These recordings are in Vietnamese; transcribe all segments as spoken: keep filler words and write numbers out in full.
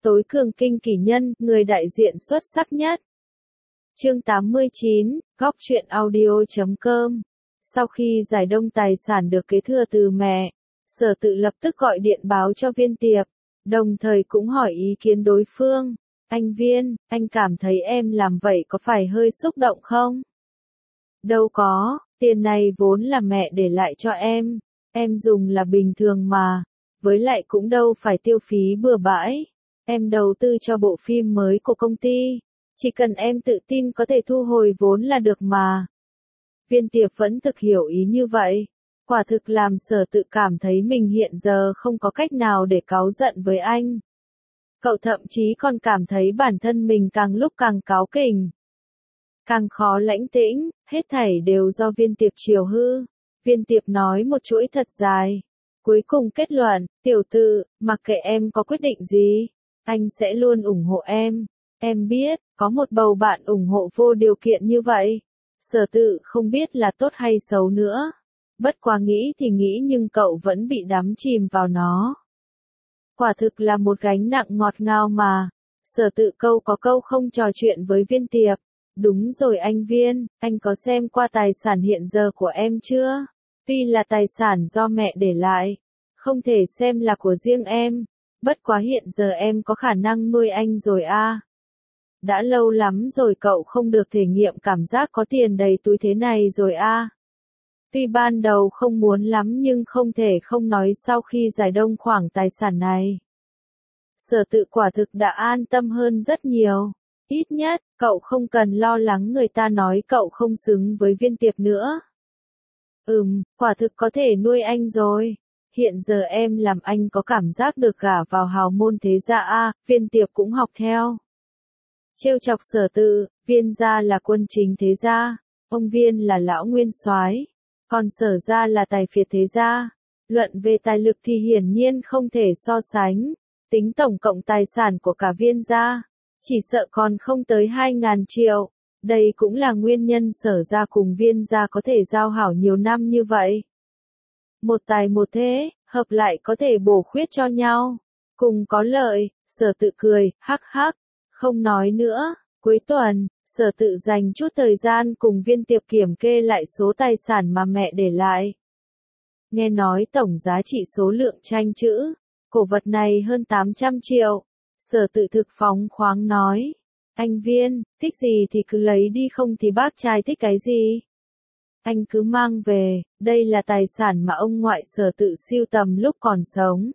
tối cường kinh kỷ nhân, người đại diện xuất sắc nhất. Chương tám mươi chín, góc truyện audio chấm com. Sau khi giải đông tài sản được kế thừa từ mẹ, Sở Tự lập tức gọi điện báo cho Viên Tiệp, đồng thời cũng hỏi ý kiến đối phương. Anh Viên, anh cảm thấy em làm vậy có phải hơi xúc động không? Đâu có, tiền này vốn là mẹ để lại cho em, em dùng là bình thường mà, với lại cũng đâu phải tiêu phí bừa bãi, em đầu tư cho bộ phim mới của công ty, chỉ cần em tự tin có thể thu hồi vốn là được mà. Viên Tiệp vẫn thực hiểu ý như vậy, quả thực làm Sở Tự cảm thấy mình hiện giờ không có cách nào để cáu giận với anh. Cậu thậm chí còn cảm thấy bản thân mình càng lúc càng cáu kỉnh, càng khó lãnh tĩnh, hết thảy đều do Viên Tiệp chiều hư. Viên Tiệp nói một chuỗi thật dài, cuối cùng kết luận, tiểu Tự, mặc kệ em có quyết định gì, anh sẽ luôn ủng hộ em. Em biết, có một bầu bạn ủng hộ vô điều kiện như vậy, Sở Tự không biết là tốt hay xấu nữa. Bất quá nghĩ thì nghĩ nhưng cậu vẫn bị đắm chìm vào nó. Quả thực là một gánh nặng ngọt ngào mà. Sở Tự câu có câu không trò chuyện với Viên Tiệp. Đúng rồi anh Viên, anh có xem qua tài sản hiện giờ của em chưa? Tuy là tài sản do mẹ để lại, không thể xem là của riêng em. Bất quá hiện giờ em có khả năng nuôi anh rồi a. Đã lâu lắm rồi cậu không được thể nghiệm cảm giác có tiền đầy túi thế này rồi a. Tuy ban đầu không muốn lắm nhưng không thể không nói sau khi giải đông khoản tài sản này. Sở Tự quả thực đã an tâm hơn rất nhiều. Ít nhất, cậu không cần lo lắng người ta nói cậu không xứng với Viên Tiệp nữa. Ừm, quả thực có thể nuôi anh rồi. Hiện giờ em làm anh có cảm giác được gả vào hào môn thế gia a. Viên Tiệp cũng học theo. Trêu chọc Sở Tự, Viên gia là quân chính thế gia, ông Viên là lão nguyên soái, còn Sở gia là tài phiệt thế gia. Luận về tài lực thì hiển nhiên không thể so sánh. Tính tổng cộng tài sản của cả Viên gia, chỉ sợ còn không tới hai ngàn triệu. Đây cũng là nguyên nhân Sở gia cùng Viên gia có thể giao hảo nhiều năm như vậy. Một tài một thế, hợp lại có thể bổ khuyết cho nhau, cùng có lợi. Sở Tự cười, hắc hắc, không nói nữa. Cuối tuần, Sở Tự dành chút thời gian cùng Viên Tiệp kiểm kê lại số tài sản mà mẹ để lại. Nghe nói tổng giá trị số lượng tranh chữ cổ vật này hơn tám trăm triệu. Sở Tự thực phóng khoáng nói, anh Viên, thích gì thì cứ lấy đi, không thì bác trai thích cái gì anh cứ mang về, đây là tài sản mà ông ngoại Sở Tự sưu tầm lúc còn sống.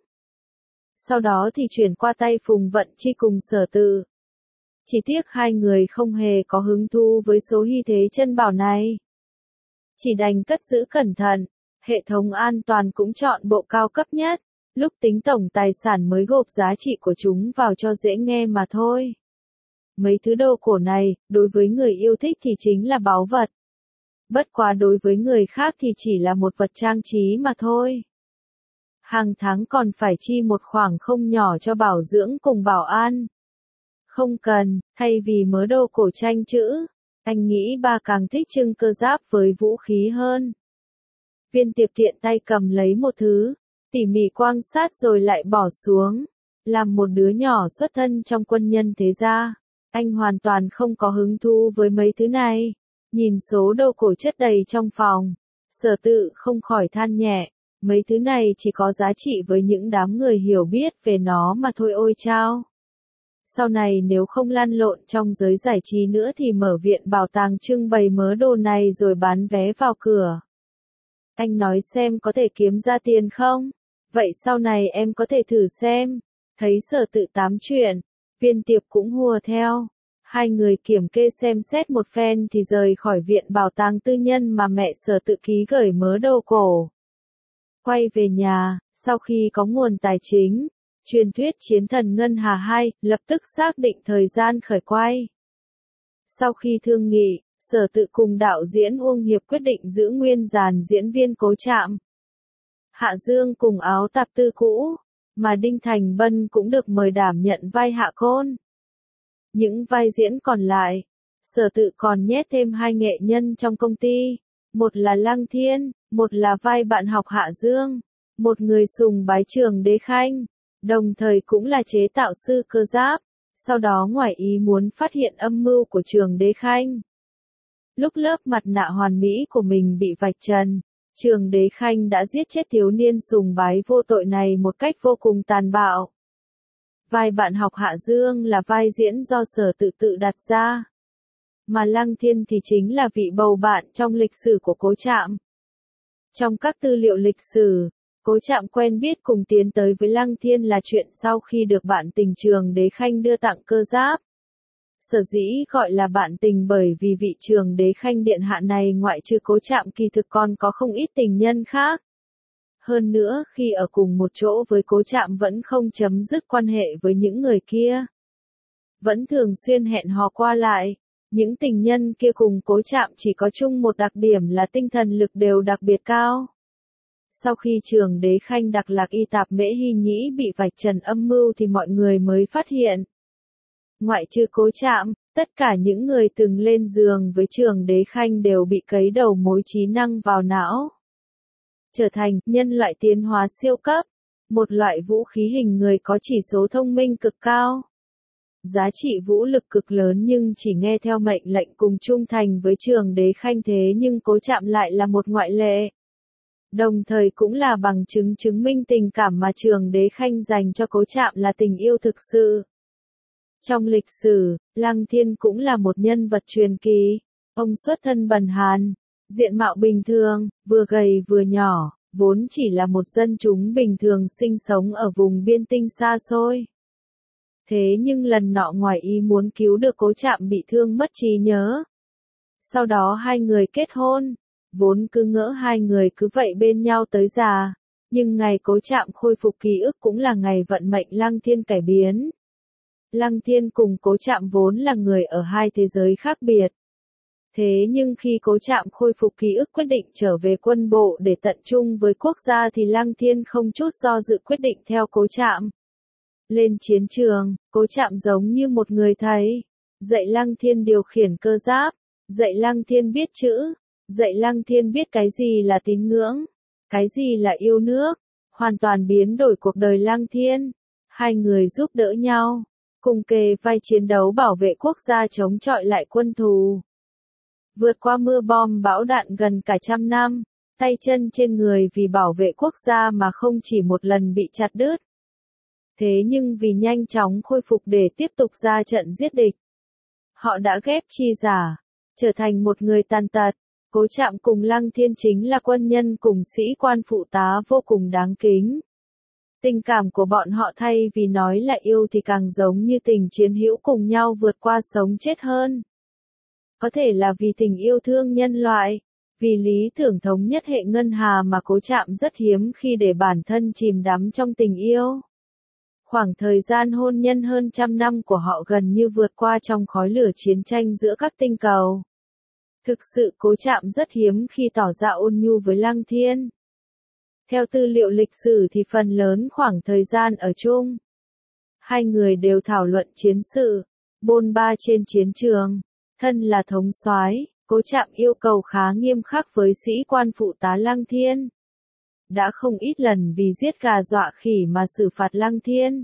Sau đó thì chuyển qua tay Phùng Vận Chi cùng Sở Tự. Chỉ tiếc hai người không hề có hứng thú với số hy thế chân bảo này. Chỉ đành cất giữ cẩn thận, hệ thống an toàn cũng chọn bộ cao cấp nhất, lúc tính tổng tài sản mới gộp giá trị của chúng vào cho dễ nghe mà thôi. Mấy thứ đồ cổ này, đối với người yêu thích thì chính là báu vật. Bất quá đối với người khác thì chỉ là một vật trang trí mà thôi. Hàng tháng còn phải chi một khoản không nhỏ cho bảo dưỡng cùng bảo an. Không cần, thay vì mớ đồ cổ tranh chữ, anh nghĩ ba càng thích trưng cơ giáp với vũ khí hơn. Viên Tiệp tiện tay cầm lấy một thứ, tỉ mỉ quan sát rồi lại bỏ xuống. Làm một đứa nhỏ xuất thân trong quân nhân thế gia, anh hoàn toàn không có hứng thú với mấy thứ này. Nhìn số đồ cổ chất đầy trong phòng, Sở Tự không khỏi than nhẹ, mấy thứ này chỉ có giá trị với những đám người hiểu biết về nó mà thôi ôi chao. Sau này nếu không lăn lộn trong giới giải trí nữa thì mở viện bảo tàng trưng bày mớ đồ này rồi bán vé vào cửa. Anh nói xem có thể kiếm ra tiền không? Vậy sau này em có thể thử xem. Thấy Sở Tự tám chuyện, Viên Tiệp cũng hùa theo. Hai người kiểm kê xem xét một phen thì rời khỏi viện bảo tàng tư nhân mà mẹ Sở Tự ký gửi mớ đồ cổ. Quay về nhà, sau khi có nguồn tài chính, truyền thuyết Chiến Thần Ngân Hà hai lập tức xác định thời gian khởi quay. Sau khi thương nghị, Sở Tự cùng đạo diễn Uông Hiệp quyết định giữ nguyên dàn diễn viên Cố Trạm, Hạ Dương cùng Áo Tạp Tư cũ, mà Đinh Thành Bân cũng được mời đảm nhận vai Hạ Côn. Những vai diễn còn lại, Sở Tự còn nhét thêm hai nghệ nhân trong công ty, một là Lăng Thiên, một là vai bạn học Hạ Dương, một người sùng bái Trường Đế Khanh, đồng thời cũng là chế tạo sư cơ giáp, sau đó ngoài ý muốn phát hiện âm mưu của Trường Đế Khanh. Lúc lớp mặt nạ hoàn mỹ của mình bị vạch trần, Trường Đế Khanh đã giết chết thiếu niên sùng bái vô tội này một cách vô cùng tàn bạo. Vai bạn học Hạ Dương là vai diễn do Sở Tự tự đặt ra, mà Lăng Thiên thì chính là vị bầu bạn trong lịch sử của Cố Trạm. Trong các tư liệu lịch sử, Cố Trạm quen biết cùng tiến tới với Lăng Thiên là chuyện sau khi được bạn tình Trường Đế Khanh đưa tặng cơ giáp. Sở dĩ gọi là bạn tình bởi vì vị Trường Đế Khanh điện hạ này ngoại trừ Cố Trạm kỳ thực còn có không ít tình nhân khác. Hơn nữa khi ở cùng một chỗ với Cố Trạm vẫn không chấm dứt quan hệ với những người kia. Vẫn thường xuyên hẹn hò qua lại, những tình nhân kia cùng Cố Trạm chỉ có chung một đặc điểm là tinh thần lực đều đặc biệt cao. Sau khi Trường Đế Khanh đặc lạc y tạp Mễ Hy Nhĩ bị vạch trần âm mưu thì mọi người mới phát hiện. Ngoại trừ Cố Trạm, tất cả những người từng lên giường với Trường Đế Khanh đều bị cấy đầu mối trí năng vào não. Trở thành nhân loại tiến hóa siêu cấp, một loại vũ khí hình người có chỉ số thông minh cực cao. Giá trị vũ lực cực lớn nhưng chỉ nghe theo mệnh lệnh cùng trung thành với Trường Đế Khanh, thế nhưng Cố Trạm lại là một ngoại lệ. Đồng thời cũng là bằng chứng chứng minh tình cảm mà Trường Đế Khanh dành cho Cố Trạm là tình yêu thực sự. Trong lịch sử, Lăng Thiên cũng là một nhân vật truyền kỳ. Ông xuất thân bần hàn, diện mạo bình thường, vừa gầy vừa nhỏ, vốn chỉ là một dân chúng bình thường sinh sống ở vùng biên tinh xa xôi. Thế nhưng lần nọ ngoài ý muốn cứu được Cố Trạm bị thương mất trí nhớ. Sau đó hai người kết hôn, vốn cứ ngỡ hai người cứ vậy bên nhau tới già, nhưng ngày Cố Trạm khôi phục ký ức cũng là ngày vận mệnh Lăng Thiên cải biến. Lăng Thiên cùng Cố Trạm vốn là người ở hai thế giới khác biệt. Thế nhưng khi Cố Trạm khôi phục ký ức quyết định trở về quân bộ để tận trung với quốc gia thì Lăng Thiên không chút do dự quyết định theo Cố Trạm. Lên chiến trường, Cố Trạm giống như một người thầy, dạy Lăng Thiên điều khiển cơ giáp, dạy Lăng Thiên biết chữ, dạy Lăng Thiên biết cái gì là tín ngưỡng, cái gì là yêu nước, hoàn toàn biến đổi cuộc đời Lăng Thiên. Hai người giúp đỡ nhau, cùng kề vai chiến đấu bảo vệ quốc gia chống chọi lại quân thù. Vượt qua mưa bom bão đạn gần cả trăm năm, tay chân trên người vì bảo vệ quốc gia mà không chỉ một lần bị chặt đứt. Thế nhưng vì nhanh chóng khôi phục để tiếp tục ra trận giết địch, họ đã ghép chi giả, trở thành một người tàn tật. Cố Trạm cùng Lăng Thiên chính là quân nhân cùng sĩ quan phụ tá vô cùng đáng kính. Tình cảm của bọn họ thay vì nói là yêu thì càng giống như tình chiến hữu cùng nhau vượt qua sống chết hơn. Có thể là vì tình yêu thương nhân loại, vì lý tưởng thống nhất hệ ngân hà mà Cố Trạm rất hiếm khi để bản thân chìm đắm trong tình yêu. Khoảng thời gian hôn nhân hơn trăm năm của họ gần như vượt qua trong khói lửa chiến tranh giữa các tinh cầu. Thực sự Cố Trạm rất hiếm khi tỏ ra ôn nhu với Lăng Thiên. Theo tư liệu lịch sử thì phần lớn khoảng thời gian ở chung, hai người đều thảo luận chiến sự, bôn ba trên chiến trường. Thân là thống soái, Cố Trạm yêu cầu khá nghiêm khắc với sĩ quan phụ tá Lăng Thiên. Đã không ít lần vì giết gà dọa khỉ mà xử phạt Lăng Thiên.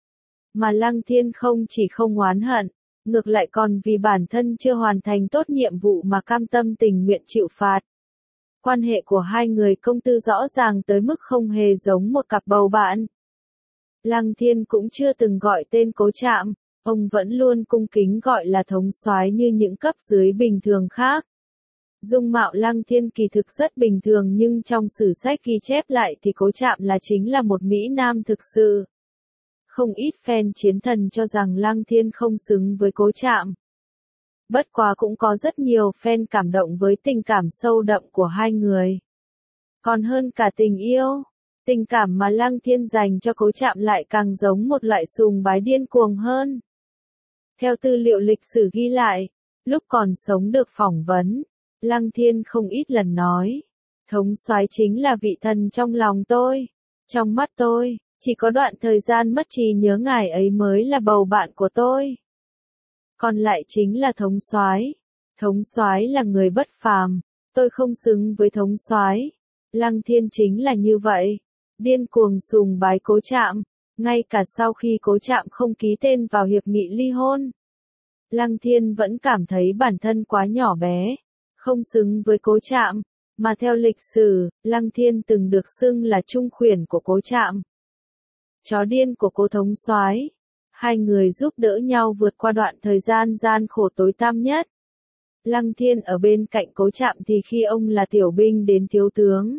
Mà Lăng Thiên không chỉ không oán hận, ngược lại còn vì bản thân chưa hoàn thành tốt nhiệm vụ mà cam tâm tình nguyện chịu phạt. Quan hệ của hai người công tư rõ ràng tới mức không hề giống một cặp bầu bạn. Lăng Thiên cũng chưa từng gọi tên Cố Trạm, ông vẫn luôn cung kính gọi là thống soái như những cấp dưới bình thường khác. Dung mạo Lăng Thiên kỳ thực rất bình thường nhưng trong sử sách ghi chép lại thì Cố Trạm là chính là một Mỹ Nam thực sự. Không ít fan chiến thần cho rằng Lăng Thiên không xứng với Cố Trạm. Bất quá cũng có rất nhiều fan cảm động với tình cảm sâu đậm của hai người. Còn hơn cả tình yêu, tình cảm mà Lăng Thiên dành cho Cố Trạm lại càng giống một loại sùng bái điên cuồng hơn. Theo tư liệu lịch sử ghi lại, lúc còn sống được phỏng vấn, Lăng Thiên không ít lần nói, thống soái chính là vị thần trong lòng tôi, trong mắt tôi, chỉ có đoạn thời gian mất trí nhớ ngài ấy mới là bầu bạn của tôi. Còn lại chính là thống soái, thống soái là người bất phàm, tôi không xứng với thống soái. Lăng Thiên chính là như vậy, điên cuồng sùng bái Cố Trạm, Ngay cả sau khi Cố Trạm không ký tên vào hiệp nghị ly hôn, Lăng Thiên vẫn cảm thấy bản thân quá nhỏ bé, không xứng với Cố Trạm, mà theo lịch sử, Lăng Thiên từng được xưng là trung khuyển của Cố Trạm. Chó điên của Cố thống soái. Hai người giúp đỡ nhau vượt qua đoạn thời gian gian khổ tối tăm nhất. Lăng Thiên ở bên cạnh Cố Trạm thì khi ông là tiểu binh đến thiếu tướng,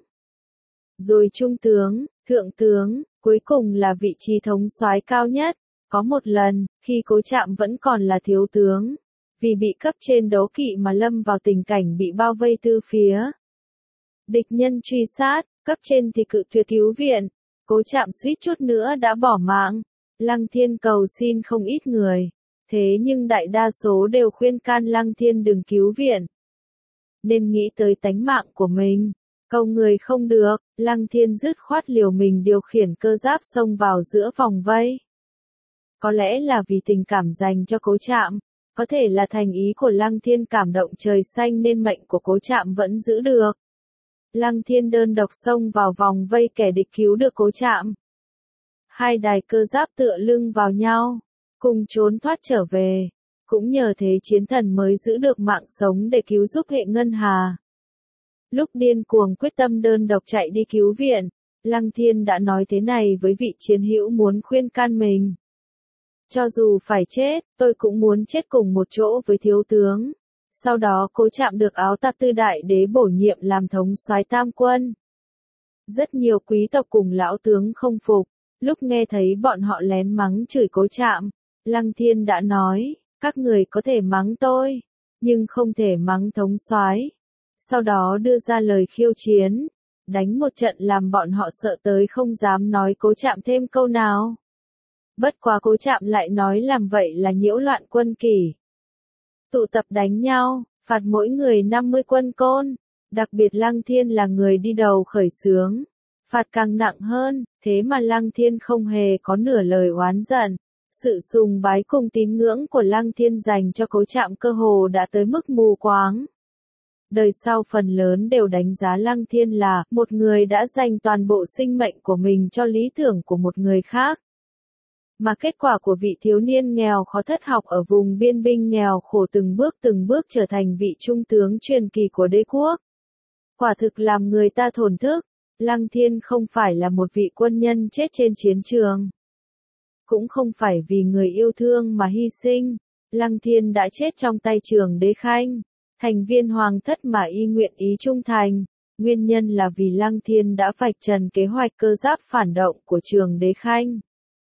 rồi trung tướng, thượng tướng, cuối cùng là vị trí thống soái cao nhất. Có một lần, khi Cố Trạm vẫn còn là thiếu tướng, vì bị cấp trên đố kỵ mà lâm vào tình cảnh bị bao vây từ phía địch nhân truy sát, cấp trên thì cự tuyệt cứu viện, Cố Trạm suýt chút nữa đã bỏ mạng. Lăng Thiên cầu xin không ít người, thế nhưng đại đa số đều khuyên can Lăng Thiên đừng cứu viện, nên nghĩ tới tánh mạng của mình. Cầu người không được, Lăng Thiên dứt khoát liều mình điều khiển cơ giáp xông vào giữa vòng vây. Có lẽ là vì tình cảm dành cho Cố Trạm, có thể là thành ý của Lăng Thiên cảm động trời xanh nên mệnh của Cố Trạm vẫn giữ được. Lăng Thiên đơn độc xông vào vòng vây kẻ địch cứu được Cố Trạm. Hai đài cơ giáp tựa lưng vào nhau, cùng trốn thoát trở về. Cũng nhờ thế chiến thần mới giữ được mạng sống để cứu giúp hệ ngân hà. Lúc điên cuồng quyết tâm đơn độc chạy đi cứu viện, Lăng Thiên đã nói thế này với vị chiến hữu muốn khuyên can mình. Cho dù phải chết, tôi cũng muốn chết cùng một chỗ với thiếu tướng. Sau đó Cố Trạm được Áo Tạp Tư Đại Đế bổ nhiệm làm thống soái tam quân. Rất nhiều quý tộc cùng lão tướng không phục, lúc nghe thấy bọn họ lén mắng chửi Cố Trạm, Lăng Thiên đã nói, các người có thể mắng tôi, nhưng không thể mắng thống soái. Sau đó đưa ra lời khiêu chiến, đánh một trận làm bọn họ sợ tới không dám nói Cố Trạm thêm câu nào. Bất quá Cố Trạm lại nói làm vậy là nhiễu loạn quân kỷ. Tụ tập đánh nhau, phạt mỗi người năm mươi quân côn, đặc biệt Lăng Thiên là người đi đầu khởi xướng, phạt càng nặng hơn, thế mà Lăng Thiên không hề có nửa lời oán giận. Sự sùng bái cùng tín ngưỡng của Lăng Thiên dành cho Cố Trạm cơ hồ đã tới mức mù quáng. Đời sau phần lớn đều đánh giá Lăng Thiên là một người đã dành toàn bộ sinh mệnh của mình cho lý tưởng của một người khác. Mà kết quả của vị thiếu niên nghèo khó thất học ở vùng biên binh nghèo khổ từng bước từng bước trở thành vị trung tướng truyền kỳ của đế quốc. Quả thực làm người ta thổn thức, Lăng Thiên không phải là một vị quân nhân chết trên chiến trường. Cũng không phải vì người yêu thương mà hy sinh, Lăng Thiên đã chết trong tay Trường Đế Khanh, thành viên hoàng thất mà y nguyện ý trung thành. Nguyên nhân là vì Lăng Thiên đã vạch trần kế hoạch cơ giáp phản động của Trường Đế Khanh.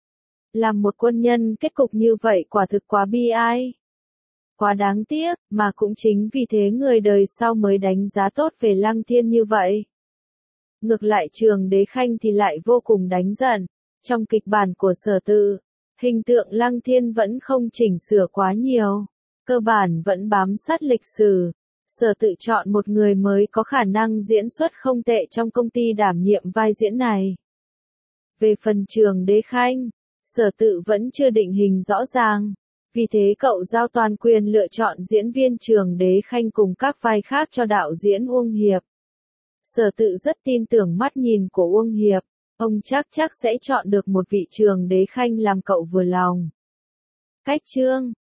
Làm một quân nhân kết cục như vậy quả thực quá bi ai. Quá đáng tiếc, mà cũng chính vì thế người đời sau mới đánh giá tốt về Lăng Thiên như vậy. Ngược lại Trường Đế Khanh thì lại vô cùng đánh giận. Trong kịch bản của Sở Tự, hình tượng Lăng Thiên vẫn không chỉnh sửa quá nhiều, cơ bản vẫn bám sát lịch sử. Sở Tự chọn một người mới có khả năng diễn xuất không tệ trong công ty đảm nhiệm vai diễn này. Về phần Trường Đế Khanh, Sở Tự vẫn chưa định hình rõ ràng, vì thế cậu giao toàn quyền lựa chọn diễn viên Trường Đế Khanh cùng các vai khác cho đạo diễn Uông Hiệp. Sở Tự rất tin tưởng mắt nhìn của Uông Hiệp, ông chắc chắc sẽ chọn được một vị Trường Đế Khanh làm cậu vừa lòng. Cách chương